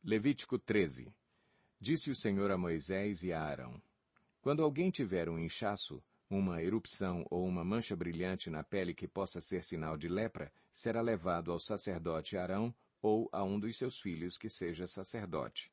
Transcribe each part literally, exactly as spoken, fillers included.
Levítico treze. Disse o Senhor a Moisés e a Arão: Quando alguém tiver um inchaço, uma erupção ou uma mancha brilhante na pele que possa ser sinal de lepra, será levado ao sacerdote Arão ou a um dos seus filhos que seja sacerdote.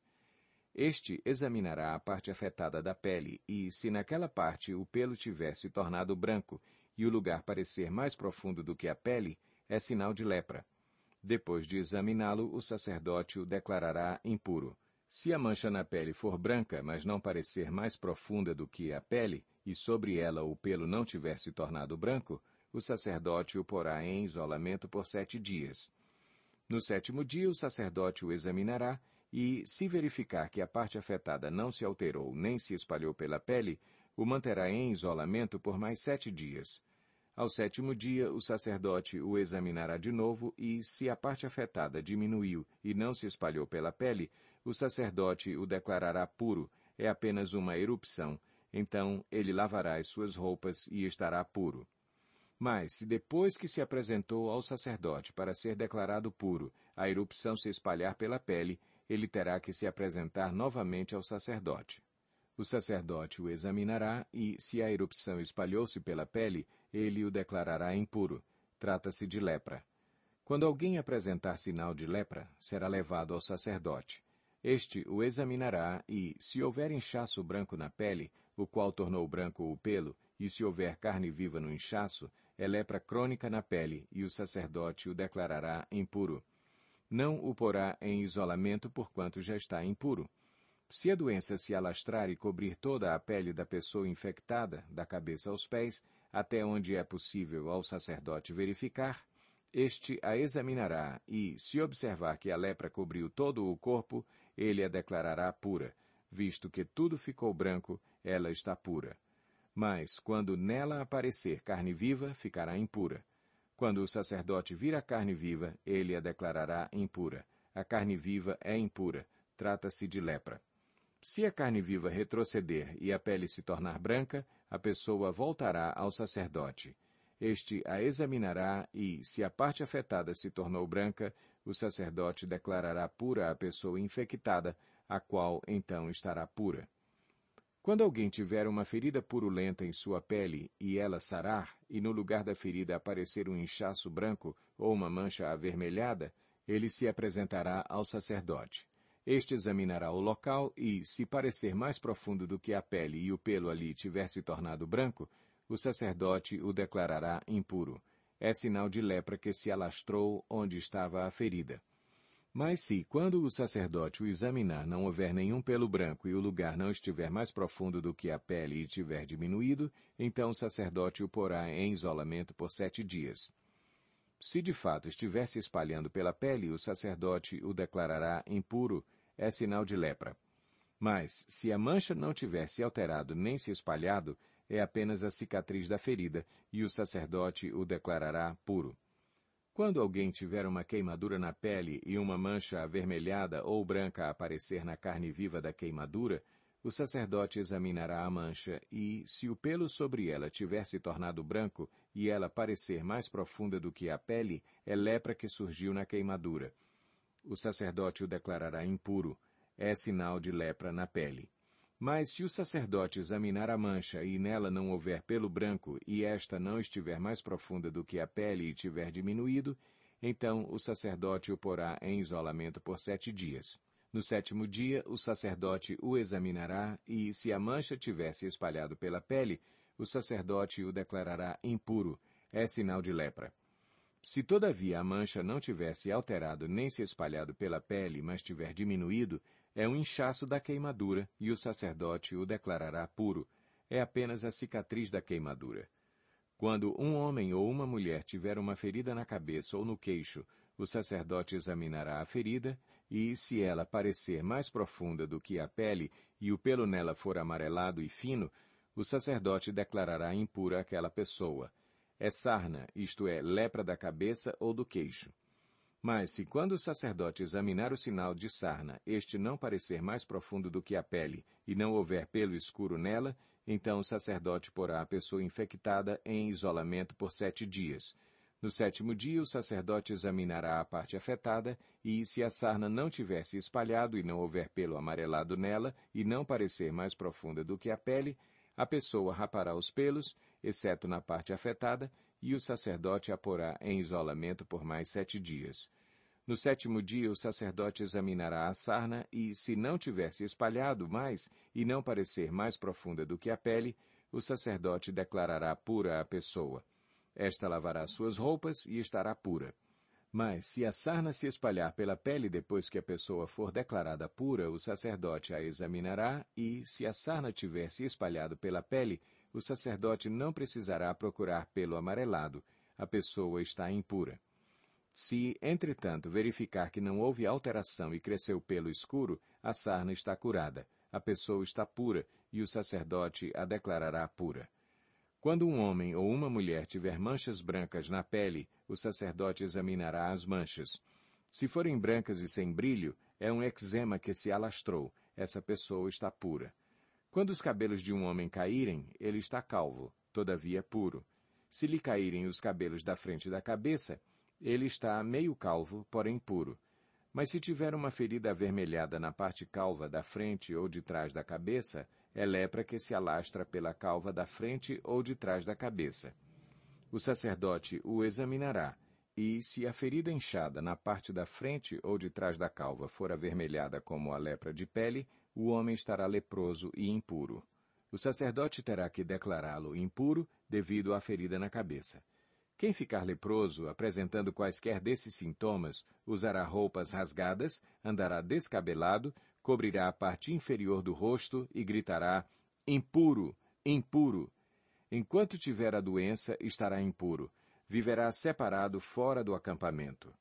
Este examinará a parte afetada da pele e, se naquela parte o pelo tiver se tornado branco e o lugar parecer mais profundo do que a pele, é sinal de lepra. Depois de examiná-lo, o sacerdote o declarará impuro. Se a mancha na pele for branca, mas não parecer mais profunda do que a pele, e sobre ela o pelo não tiver se tornado branco, o sacerdote o porá em isolamento por sete dias. No sétimo dia, o sacerdote o examinará e, se verificar que a parte afetada não se alterou nem se espalhou pela pele, o manterá em isolamento por mais sete dias. Ao sétimo dia, o sacerdote o examinará de novo e, se a parte afetada diminuiu e não se espalhou pela pele, o sacerdote o declarará puro, é apenas uma erupção, então ele lavará as suas roupas e estará puro. Mas, se depois que se apresentou ao sacerdote para ser declarado puro, a erupção se espalhar pela pele, ele terá que se apresentar novamente ao sacerdote. O sacerdote o examinará e, se a erupção espalhou-se pela pele, ele o declarará impuro. Trata-se de lepra. Quando alguém apresentar sinal de lepra, será levado ao sacerdote. Este o examinará e, se houver inchaço branco na pele, o qual tornou branco o pelo, e se houver carne viva no inchaço, é lepra crônica na pele, e o sacerdote o declarará impuro. Não o porá em isolamento porquanto já está impuro. Se a doença se alastrar e cobrir toda a pele da pessoa infectada, da cabeça aos pés, até onde é possível ao sacerdote verificar, este a examinará e, se observar que a lepra cobriu todo o corpo, ele a declarará pura. Visto que tudo ficou branco, ela está pura. Mas, quando nela aparecer carne viva, ficará impura. Quando o sacerdote vir a carne viva, ele a declarará impura. A carne viva é impura. Trata-se de lepra. Se a carne viva retroceder e a pele se tornar branca, a pessoa voltará ao sacerdote. Este a examinará e, se a parte afetada se tornou branca, o sacerdote declarará pura a pessoa infectada, a qual então estará pura. Quando alguém tiver uma ferida purulenta em sua pele e ela sarar, e no lugar da ferida aparecer um inchaço branco ou uma mancha avermelhada, ele se apresentará ao sacerdote. Este examinará o local e, se parecer mais profundo do que a pele e o pelo ali tiver se tornado branco, o sacerdote o declarará impuro. É sinal de lepra que se alastrou onde estava a ferida. Mas se, quando o sacerdote o examinar, não houver nenhum pelo branco e o lugar não estiver mais profundo do que a pele e tiver diminuído, então o sacerdote o porá em isolamento por sete dias. Se de fato estiver se espalhando pela pele, o sacerdote o declarará impuro, é sinal de lepra. Mas, se a mancha não tiver se alterado nem se espalhado, é apenas a cicatriz da ferida, e o sacerdote o declarará puro. Quando alguém tiver uma queimadura na pele e uma mancha avermelhada ou branca aparecer na carne viva da queimadura, o sacerdote examinará a mancha e, se o pelo sobre ela tiver se tornado branco e ela parecer mais profunda do que a pele, é lepra que surgiu na queimadura. O sacerdote o declarará impuro, é sinal de lepra na pele. Mas se o sacerdote examinar a mancha e nela não houver pelo branco e esta não estiver mais profunda do que a pele e tiver diminuído, então o sacerdote o porá em isolamento por sete dias. No sétimo dia, o sacerdote o examinará e, se a mancha tiver se espalhado pela pele, o sacerdote o declarará impuro, é sinal de lepra. Se todavia a mancha não tiver se alterado nem se espalhado pela pele, mas tiver diminuído, é um inchaço da queimadura e o sacerdote o declarará puro, é apenas a cicatriz da queimadura. Quando um homem ou uma mulher tiver uma ferida na cabeça ou no queixo, o sacerdote examinará a ferida e, se ela parecer mais profunda do que a pele e o pelo nela for amarelado e fino, o sacerdote declarará impura aquela pessoa. É sarna, isto é, lepra da cabeça ou do queixo. Mas, se quando o sacerdote examinar o sinal de sarna, este não parecer mais profundo do que a pele e não houver pelo escuro nela, então o sacerdote porá a pessoa infectada em isolamento por sete dias. No sétimo dia, o sacerdote examinará a parte afetada, e, se a sarna não tiver se espalhado e não houver pelo amarelado nela e não parecer mais profunda do que a pele, a pessoa rapará os pelos, exceto na parte afetada, e o sacerdote a porá em isolamento por mais sete dias. No sétimo dia, o sacerdote examinará a sarna e, se não tiver se espalhado mais e não parecer mais profunda do que a pele, o sacerdote declarará pura a pessoa. Esta lavará suas roupas e estará pura. Mas, se a sarna se espalhar pela pele depois que a pessoa for declarada pura, o sacerdote a examinará e, se a sarna tiver se espalhado pela pele, o sacerdote não precisará procurar pelo amarelado. A pessoa está impura. Se, entretanto, verificar que não houve alteração e cresceu pelo escuro, a sarna está curada. A pessoa está pura e o sacerdote a declarará pura. Quando um homem ou uma mulher tiver manchas brancas na pele, o sacerdote examinará as manchas. Se forem brancas e sem brilho, é um eczema que se alastrou. Essa pessoa está pura. Quando os cabelos de um homem caírem, ele está calvo, todavia puro. Se lhe caírem os cabelos da frente da cabeça, ele está meio calvo, porém puro. Mas se tiver uma ferida avermelhada na parte calva da frente ou de trás da cabeça, é lepra que se alastra pela calva da frente ou de trás da cabeça. O sacerdote o examinará, e, se a ferida inchada na parte da frente ou de trás da calva for avermelhada como a lepra de pele, o homem estará leproso e impuro. O sacerdote terá que declará-lo impuro devido à ferida na cabeça. Quem ficar leproso, apresentando quaisquer desses sintomas, usará roupas rasgadas, andará descabelado, cobrirá a parte inferior do rosto e gritará: impuro, impuro. Enquanto tiver a doença, estará impuro. Viverá separado fora do acampamento.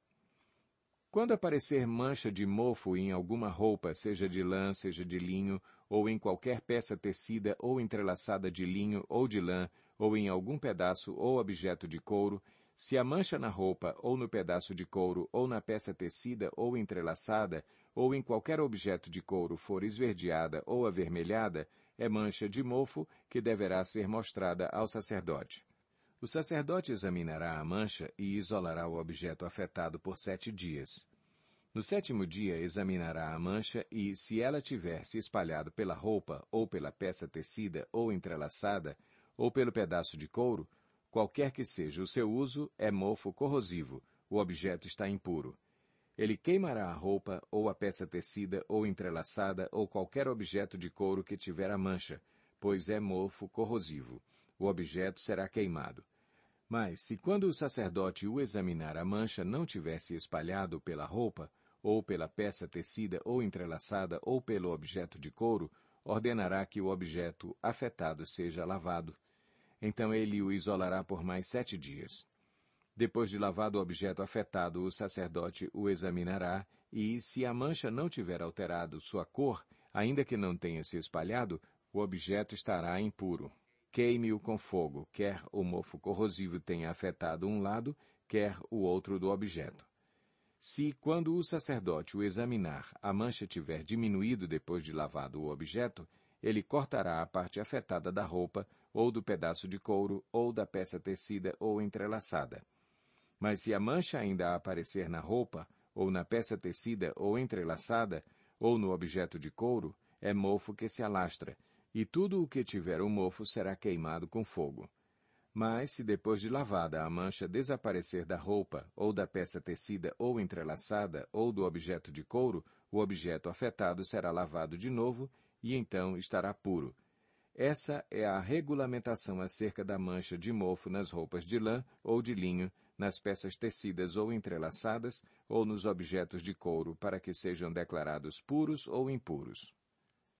Quando aparecer mancha de mofo em alguma roupa, seja de lã, seja de linho, ou em qualquer peça tecida ou entrelaçada de linho ou de lã, ou em algum pedaço ou objeto de couro, se a mancha na roupa, ou no pedaço de couro, ou na peça tecida ou entrelaçada, ou em qualquer objeto de couro for esverdeada ou avermelhada, é mancha de mofo que deverá ser mostrada ao sacerdote. O sacerdote examinará a mancha e isolará o objeto afetado por sete dias. No sétimo dia examinará a mancha e, se ela tiver se espalhado pela roupa, ou pela peça tecida ou entrelaçada, ou pelo pedaço de couro, qualquer que seja o seu uso, é mofo corrosivo, o objeto está impuro. Ele queimará a roupa, ou a peça tecida ou entrelaçada, ou qualquer objeto de couro que tiver a mancha, pois é mofo corrosivo. O objeto será queimado. Mas, se quando o sacerdote o examinar a mancha não tiver se espalhado pela roupa, ou pela peça tecida ou entrelaçada, ou pelo objeto de couro, ordenará que o objeto afetado seja lavado. Então ele o isolará por mais sete dias. Depois de lavado o objeto afetado, o sacerdote o examinará, e, se a mancha não tiver alterado sua cor, ainda que não tenha se espalhado, o objeto estará impuro. Queime-o com fogo, quer o mofo corrosivo tenha afetado um lado, quer o outro do objeto. Se, quando o sacerdote o examinar, a mancha tiver diminuído depois de lavado o objeto, ele cortará a parte afetada da roupa, ou do pedaço de couro, ou da peça tecida ou entrelaçada. Mas se a mancha ainda aparecer na roupa, ou na peça tecida ou entrelaçada, ou no objeto de couro, é mofo que se alastra, e tudo o que tiver o mofo será queimado com fogo. Mas, se depois de lavada a mancha desaparecer da roupa, ou da peça tecida ou entrelaçada, ou do objeto de couro, o objeto afetado será lavado de novo, e então estará puro. Essa é a regulamentação acerca da mancha de mofo nas roupas de lã ou de linho, nas peças tecidas ou entrelaçadas, ou nos objetos de couro, para que sejam declarados puros ou impuros.